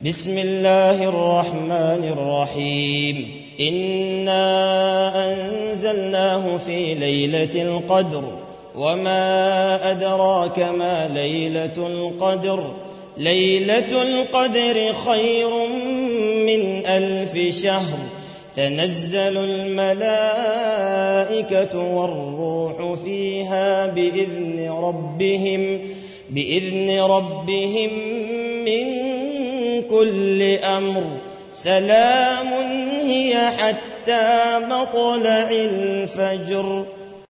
بسم الله الرحمن الرحيم إنا أنزلناه في ليلة القدر وما أدراك ما ليلة القدر ليلة القدر خير من 1000 شهر تنزل الملائكة والروح فيها بإذن ربهم من كل أمر سلام هي حتى مطلع الفجر.